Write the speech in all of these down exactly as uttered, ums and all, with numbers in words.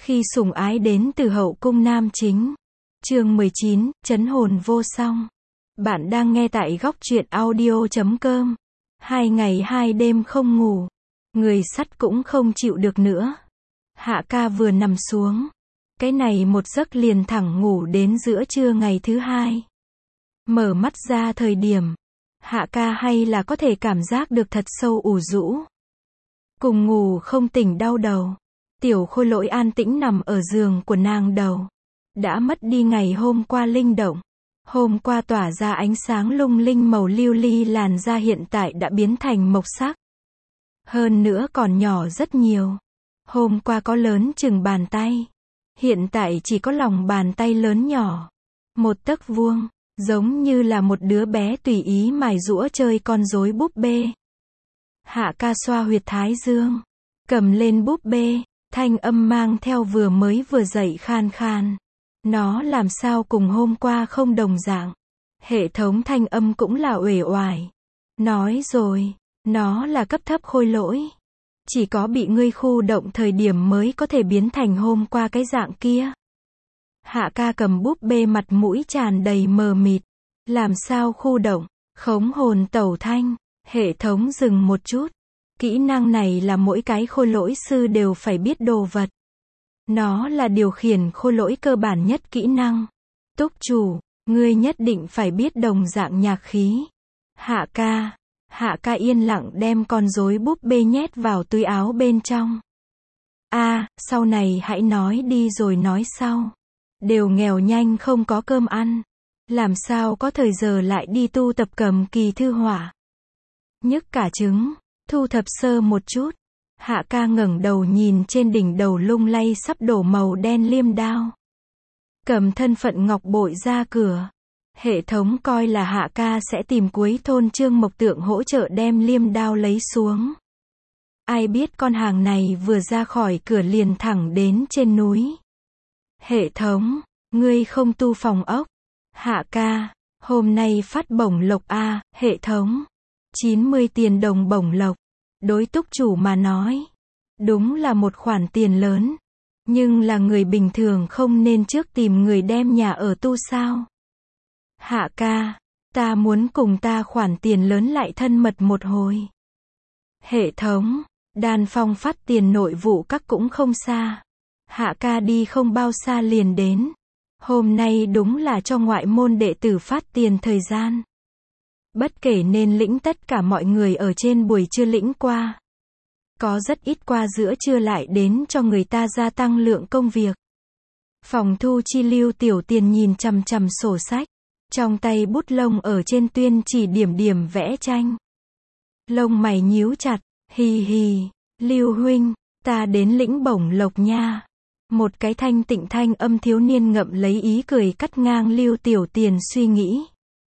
Khi sủng ái đến từ hậu cung nam chính. Chương mười chín, trấn hồn vô song. Bạn đang nghe tại góc truyện audio chấm com. Hai ngày hai đêm không ngủ. Người sắt cũng không chịu được nữa. Hạ ca vừa nằm xuống. Cái này một giấc liền thẳng ngủ đến giữa trưa ngày thứ hai. Mở mắt ra thời điểm. Hạ ca hay là có thể cảm giác được thật sâu ủ rũ. Cùng ngủ không tỉnh đau đầu. Tiểu Khôi Lỗi an tĩnh nằm ở giường của nàng đầu. Đã mất đi ngày hôm qua linh động. Hôm qua tỏa ra ánh sáng lung linh màu lưu ly làn da hiện tại đã biến thành mộc sắc. Hơn nữa còn nhỏ rất nhiều. Hôm qua có lớn chừng bàn tay. Hiện tại chỉ có lòng bàn tay lớn nhỏ. Một tấc vuông, giống như là một đứa bé tùy ý mài giũa chơi con rối búp bê. Hạ ca xoa huyệt thái dương. Cầm lên búp bê. Thanh âm mang theo vừa mới vừa dậy khan khan. Nó làm sao cùng hôm qua không đồng dạng. Hệ thống thanh âm cũng là uể oải. Nói rồi, nó là cấp thấp khôi lỗi. Chỉ có bị ngươi khu động thời điểm mới có thể biến thành hôm qua cái dạng kia. Hạ ca cầm búp bê mặt mũi tràn đầy mờ mịt. Làm sao khu động, khống hồn tẩu thanh. Hệ thống dừng một chút. Kỹ năng này là mỗi cái khôi lỗi sư đều phải biết đồ vật. Nó là điều khiển khôi lỗi cơ bản nhất kỹ năng. Túc chủ, ngươi nhất định phải biết đồng dạng nhạc khí. Hạ ca. Hạ ca yên lặng đem con rối búp bê nhét vào túi áo bên trong. A, à, sau này hãy nói đi rồi nói sau. Đều nghèo nhanh không có cơm ăn. Làm sao có thời giờ lại đi tu tập cầm kỳ thư họa. Nhức cả trứng. Thu thập sơ một chút. Hạ ca ngẩng đầu nhìn trên đỉnh đầu lung lay sắp đổ màu đen liêm đao. Cầm thân phận ngọc bội ra cửa. Hệ thống coi là hạ ca sẽ tìm cuối thôn Trương Mộc Tượng hỗ trợ đem liêm đao lấy xuống. Ai biết con hàng này vừa ra khỏi cửa liền thẳng đến trên núi. Hệ thống, ngươi không tu phòng ốc. Hạ ca, hôm nay phát bổng lộc a, hệ thống. chín mươi tiền đồng bổng lộc. Đối túc chủ mà nói. Đúng là một khoản tiền lớn. Nhưng là người bình thường không nên trước tìm người đem nhà ở tu sao. Hạ ca, ta muốn cùng ta khoản tiền lớn lại thân mật một hồi. Hệ thống, Đan Phong phát tiền nội vụ các cũng không xa. Hạ ca đi không bao xa liền đến. Hôm nay đúng là cho ngoại môn đệ tử phát tiền thời gian. Bất kể nên lĩnh tất cả mọi người ở trên buổi trưa lĩnh qua. Có rất ít qua giữa trưa lại đến cho người ta gia tăng lượng công việc. Phòng thu chi Lưu Tiểu Tiền nhìn chằm chằm sổ sách. Trong tay bút lông ở trên tuyên chỉ điểm điểm vẽ tranh. Lông mày nhíu chặt, hì hì, Lưu huynh, ta đến lĩnh bổng lộc nha. Một cái thanh tịnh thanh âm thiếu niên ngậm lấy ý cười cắt ngang Lưu Tiểu Tiền suy nghĩ.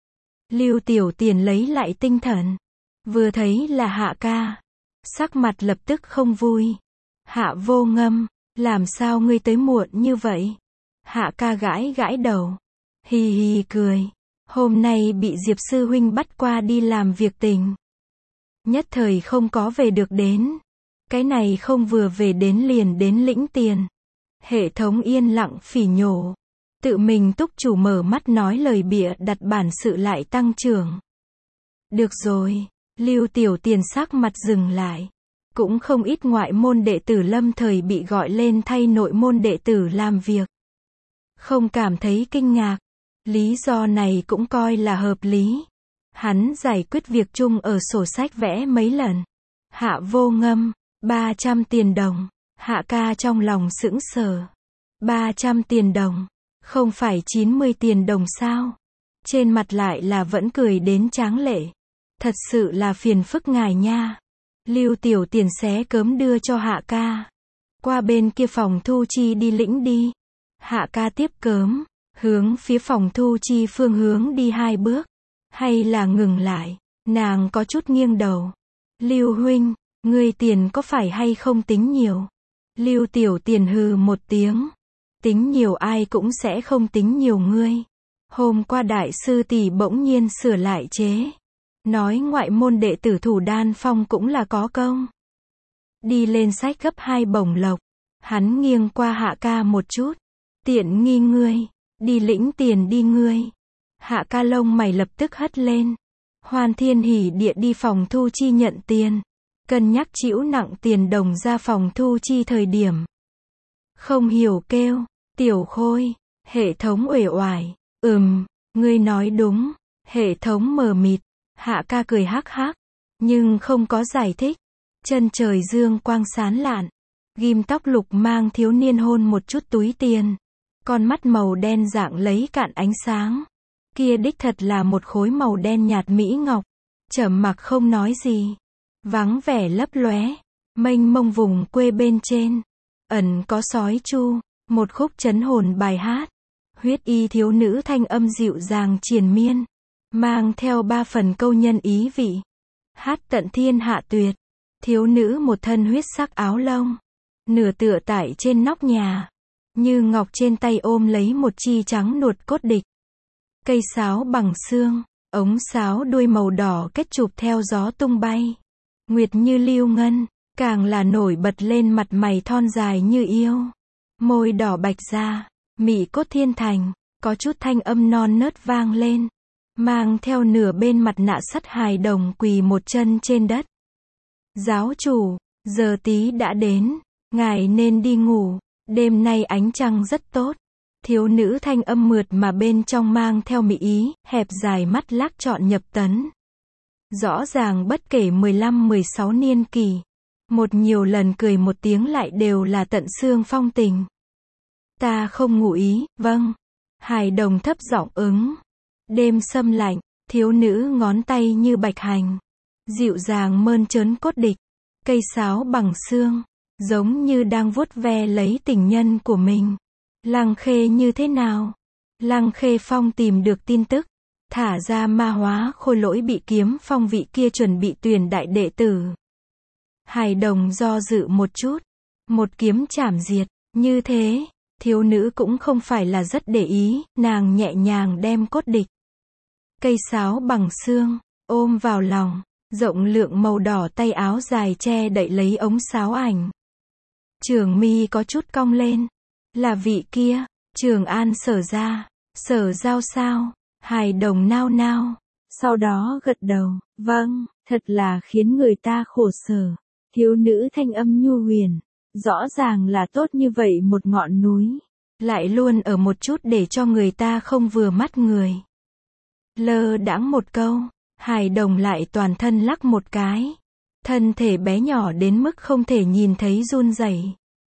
Lưu Tiểu Tiền lấy lại tinh thần. Vừa thấy là Hạ ca. Sắc mặt lập tức không vui. Hạ Vô Ngâm, làm sao ngươi tới muộn như vậy? Hạ ca gãi gãi đầu. Hì hì cười. Hôm nay bị Diệp sư huynh bắt qua đi làm việc tình. Nhất thời không có về được đến. Cái này không vừa về đến liền đến lĩnh tiền. Hệ thống yên lặng phỉ nhổ. Tự mình túc chủ mở mắt nói lời bịa đặt bản sự lại tăng trưởng. Được rồi, Lưu Tiểu Tiền sắc mặt dừng lại. Cũng không ít ngoại môn đệ tử lâm thời bị gọi lên thay nội môn đệ tử làm việc. Không cảm thấy kinh ngạc. Lý do này cũng coi là hợp lý. Hắn giải quyết việc chung ở sổ sách vẽ mấy lần. Hạ Vô Ngâm, ba trăm tiền đồng. Hạ ca trong lòng sững sờ. ba trăm tiền đồng. Không phải chín mươi tiền đồng sao? Trên mặt lại là vẫn cười đến tráng lệ. Thật sự là phiền phức ngài nha. Lưu Tiểu Tiền xé cớm đưa cho Hạ ca. Qua bên kia phòng thu chi đi lĩnh đi. Hạ ca tiếp cớm. Hướng phía phòng thu chi phương hướng đi hai bước. Hay là ngừng lại. Nàng có chút nghiêng đầu. Lưu huynh, ngươi tiền có phải hay không tính nhiều? Lưu Tiểu Tiền hừ một tiếng. Tính nhiều ai cũng sẽ không tính nhiều ngươi. Hôm qua đại sư tỷ bỗng nhiên sửa lại chế. Nói ngoại môn đệ tử thủ Đan Phong cũng là có công. Đi lên sách gấp hai bổng lộc. Hắn nghiêng qua Hạ ca một chút. Tiện nghi ngươi. Đi lĩnh tiền đi ngươi. Hạ ca lông mày lập tức hất lên. Hoan thiên hỉ địa đi phòng thu chi nhận tiền. Cân nhắc chịu nặng tiền đồng ra phòng thu chi thời điểm. Không hiểu kêu. Tiểu Khôi. Hệ thống uể oải. Ừm, ngươi nói đúng. Hệ thống mờ mịt. Hạ ca cười hắc hắc. Nhưng không có giải thích. Chân trời dương quang sán lạn. Ghim tóc lục mang thiếu niên hôn một chút túi tiền. Con mắt màu đen dạng lấy cạn ánh sáng. Kia đích thật là một khối màu đen nhạt mỹ ngọc. Trầm mặc không nói gì. Vắng vẻ lấp lóe. Mênh mông vùng quê bên trên. Ẩn có sói chu. Một khúc trấn hồn bài hát. Huyết y thiếu nữ thanh âm dịu dàng triền miên. Mang theo ba phần câu nhân ý vị. Hát tận thiên hạ tuyệt. Thiếu nữ một thân huyết sắc áo lông. Nửa tựa tại trên nóc nhà. Như ngọc trên tay ôm lấy một chi trắng nuột cốt địch. Cây sáo bằng xương. Ống sáo đuôi màu đỏ kết chụp theo gió tung bay. Nguyệt như lưu ngân. Càng là nổi bật lên mặt mày thon dài như yêu. Môi đỏ bạch ra. Mị cốt thiên thành. Có chút thanh âm non nớt vang lên. Mang theo nửa bên mặt nạ sắt hài đồng quỳ một chân trên đất. Giáo chủ, giờ tí đã đến. Ngài nên đi ngủ. Đêm nay ánh trăng rất tốt. Thiếu nữ thanh âm mượt mà bên trong mang theo mị ý, hẹp dài mắt lác trọn nhập tấn. Rõ ràng bất kể mười lăm mười sáu niên kỷ. Một nhiều lần cười một tiếng lại đều là tận xương phong tình. Ta không ngủ ý, vâng. Hài đồng thấp giọng ứng. Đêm sâm lạnh, thiếu nữ ngón tay như bạch hành. Dịu dàng mơn trớn cốt địch. Cây sáo bằng xương. Giống như đang vuốt ve lấy tình nhân của mình. Lăng Khê như thế nào? Lăng Khê Phong tìm được tin tức. Thả ra ma hóa khôi lỗi bị kiếm phong vị kia chuẩn bị tuyển đại đệ tử. Hài đồng do dự một chút. Một kiếm chảm diệt. Như thế, thiếu nữ cũng không phải là rất để ý. Nàng nhẹ nhàng đem cốt địch. Cây sáo bằng xương. Ôm vào lòng. Rộng lượng màu đỏ tay áo dài che đậy lấy ống sáo ảnh. Trường mi có chút cong lên. Là vị kia. Trường An Sở ra. Sở Giao sao? Hài đồng nao nao. Sau đó gật đầu. Vâng, thật là khiến người ta khổ sở. Thiếu nữ thanh âm nhu huyền. Rõ ràng là tốt như vậy một ngọn núi. Lại luôn ở một chút để cho người ta không vừa mắt người. Lơ đãng một câu. Hài đồng lại toàn thân lắc một cái. Thân thể bé nhỏ đến mức không thể nhìn thấy run rẩy.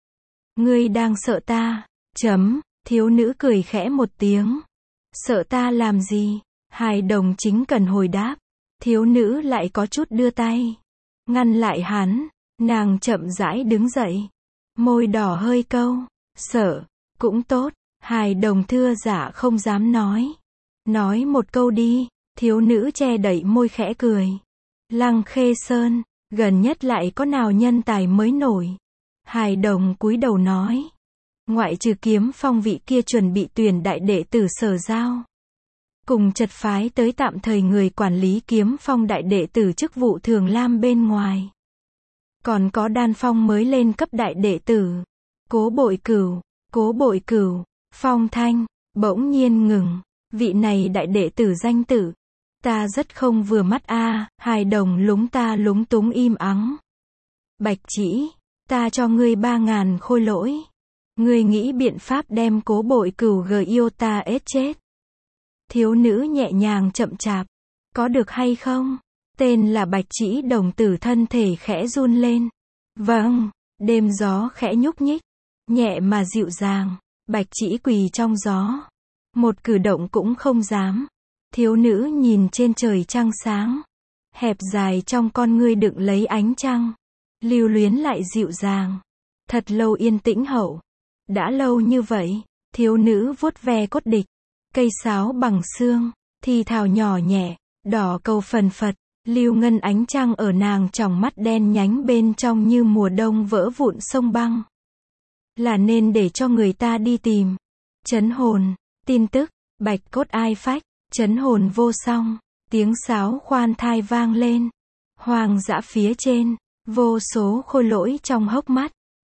Ngươi đang sợ ta? Chấm, thiếu nữ cười khẽ một tiếng. Sợ ta làm gì? Hài đồng chính cần hồi đáp. Thiếu nữ lại có chút đưa tay. Ngăn lại hắn. Nàng chậm rãi đứng dậy. Môi đỏ hơi câu. Sợ, cũng tốt. Hài đồng thưa dạ không dám nói. Nói một câu đi. Thiếu nữ che đậy môi khẽ cười. Lăng Khê Sơn, gần nhất lại có nào nhân tài mới nổi. Hài đồng cúi đầu nói. Ngoại trừ kiếm phong vị kia chuẩn bị tuyển đại đệ tử Sở Giao. Cùng chật phái tới tạm thời người quản lý kiếm phong đại đệ tử chức vụ Thường Lam bên ngoài. Còn có đan phong mới lên cấp đại đệ tử. Cố Bội Cửu, Cố Bội Cửu, Phong Thanh, bỗng nhiên ngừng. Vị này đại đệ tử danh tử. Ta rất không vừa mắt a. À, hài đồng lúng ta lúng túng im ắng. Bạch Chỉ, ta cho ngươi ba ngàn khôi lỗi. Ngươi nghĩ biện pháp đem Cố Bội Cửu gờ yêu ta ết chết. Thiếu nữ nhẹ nhàng chậm chạp. Có được hay không? Tên là Bạch Chỉ đồng tử thân thể khẽ run lên. Vâng, đêm gió khẽ nhúc nhích. Nhẹ mà dịu dàng. Bạch Chỉ quỳ trong gió. Một cử động cũng không dám. Thiếu nữ nhìn trên trời trăng sáng. Hẹp dài trong con ngươi đựng lấy ánh trăng. Lưu luyến lại dịu dàng. Thật lâu yên tĩnh hậu. Đã lâu như vậy. Thiếu nữ vuốt ve cốt địch. Cây sáo bằng xương. Thì thào nhỏ nhẹ. Đỏ cầu phần phật. Lưu ngân ánh trăng ở nàng tròng mắt đen nhánh bên trong như mùa đông vỡ vụn sông băng. Là nên để cho người ta đi tìm. Trấn hồn. Tin tức. Bạch cốt ai phách. Trấn hồn vô song. Tiếng sáo khoan thai vang lên. Hoang dã phía trên. Vô số khôi lỗi trong hốc mắt.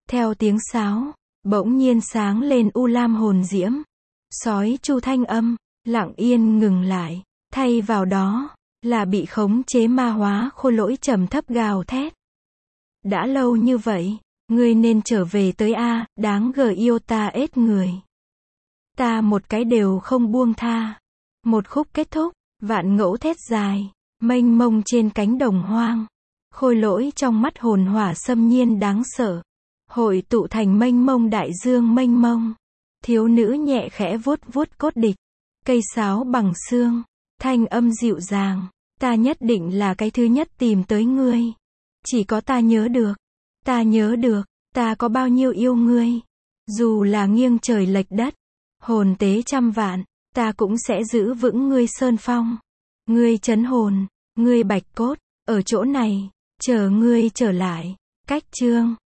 Theo tiếng sáo, bỗng nhiên sáng lên u lam hồn diễm. Sói chu thanh âm, lặng yên ngừng lại. Thay vào đó, là bị khống chế ma hóa khôi lỗi trầm thấp gào thét. Đã lâu như vậy, ngươi nên trở về tới a, đáng gờ yêu ta ết người. Ta một cái đều không buông tha. Một khúc kết thúc, vạn ngẫu thét dài, mênh mông trên cánh đồng hoang. Khôi lỗi trong mắt hồn hỏa xâm nhiên đáng sợ. Hội tụ thành mênh mông đại dương mênh mông. Thiếu nữ nhẹ khẽ vuốt vuốt cốt địch. Cây sáo bằng xương, thanh âm dịu dàng. Ta nhất định là cái thứ nhất tìm tới ngươi. Chỉ có ta nhớ được. Ta nhớ được, ta có bao nhiêu yêu ngươi. Dù là nghiêng trời lệch đất, hồn tế trăm vạn, ta cũng sẽ giữ vững ngươi sơn phong. Ngươi trấn hồn, ngươi bạch cốt, ở chỗ này, chờ ngươi trở lại. Cách chương